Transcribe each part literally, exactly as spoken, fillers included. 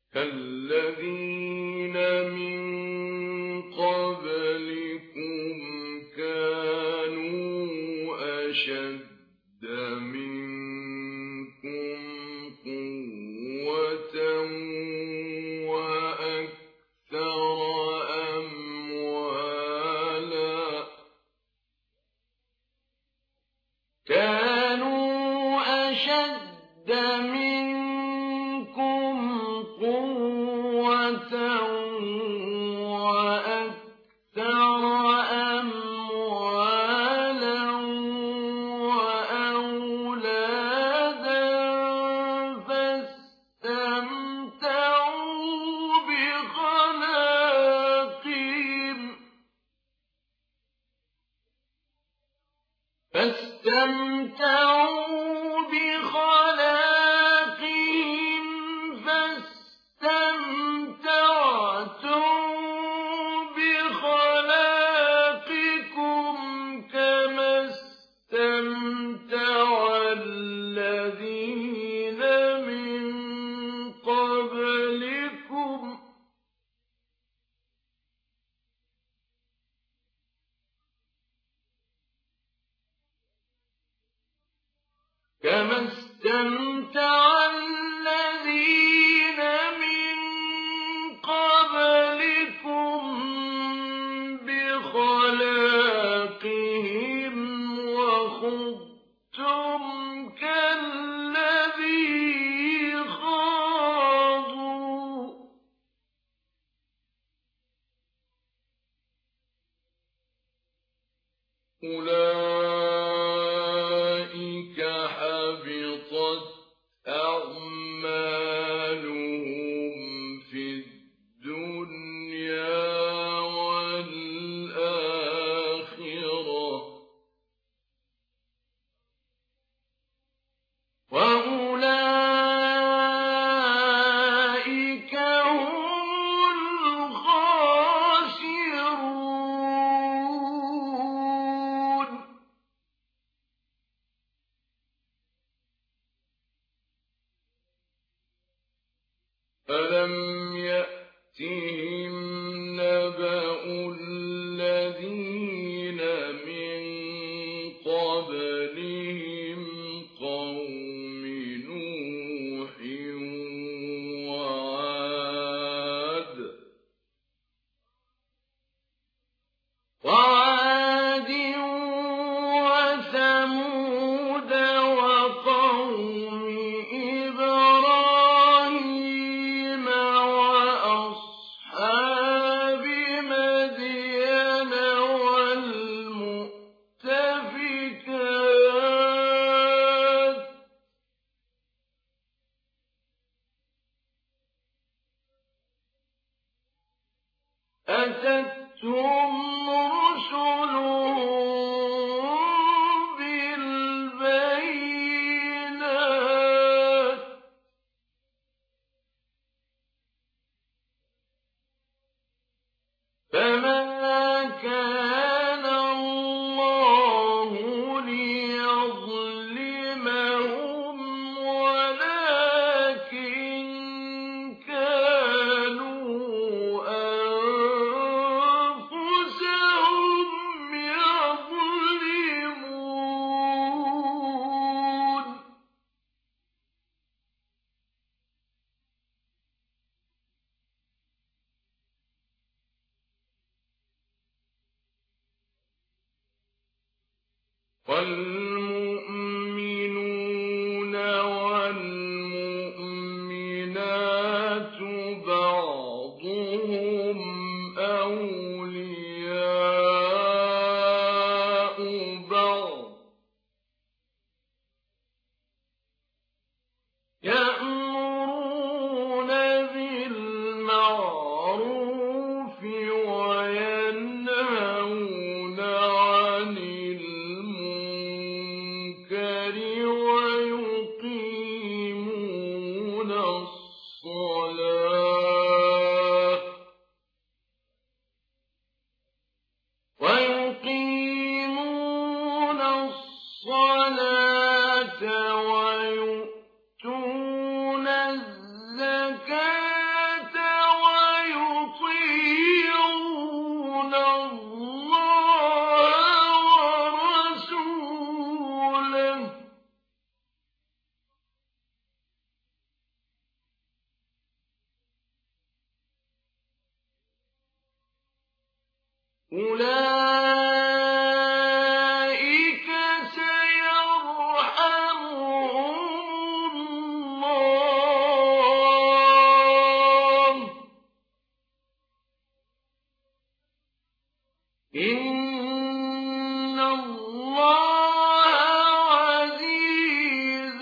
كالذين من قبلكم كانوا أشد منكم قوة وأكثر أموالا كانوا أشد منكم قوة وأكثر أموالا وأولادا فاستمتعوا بخلاقهم فاستمتعوا بخلاقهم فاستمتعتم بخلاقكم كما استمتع الذين من قبلكم كما استمتع الذين من قبلكم بخلاقهم وخضتم كالذي خاضوا أولئك حبطت أعمالهم في الدنيا والآخرة وأولئك هم الخاسرون ألم يأتهم نبأ الذين من قبلهم قوم نوح وعاد وعاد وثمود وقوم إبراهيم وأصحاب مدين والمؤتفكات أتتهم رسلهم بالبينات فما كان الله ليظلمهم ولكن كانوا أنفسهم يظلمون والمؤمنون والمؤمنات بعضهم أولياء بعض يأمرون بالمعروف وينهون عن المنكر ويقيمون الصلاة ويقيمون الصلاة ويؤتون الزكاة أولئك سيرحمهم الله إن الله عزيز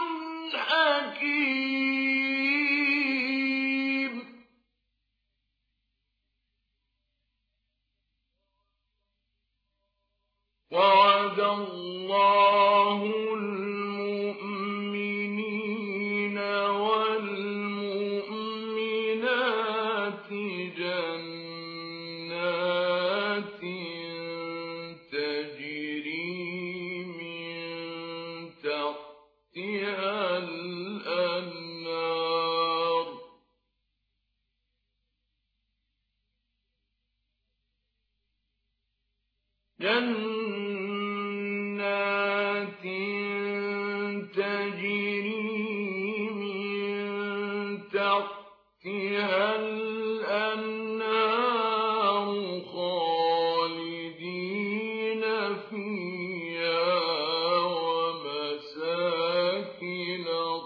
حكيم وعد الله المؤمنين والمؤمنات جنات تجري من تحتها الأنهار جنات تجري من تحتها الأنهار خالدين فيها ومساكن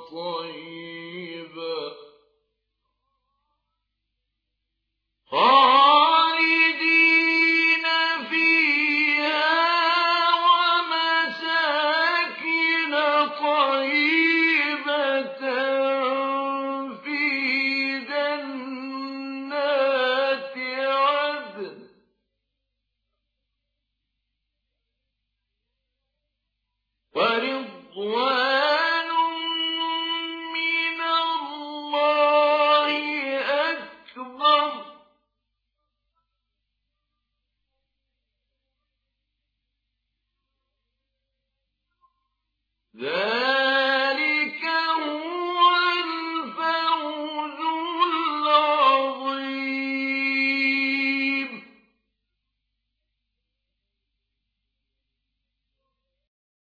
طيبة خالدين فيها ومساكن طيبة في جنات عدن ورضوان من الله أكبر ذلك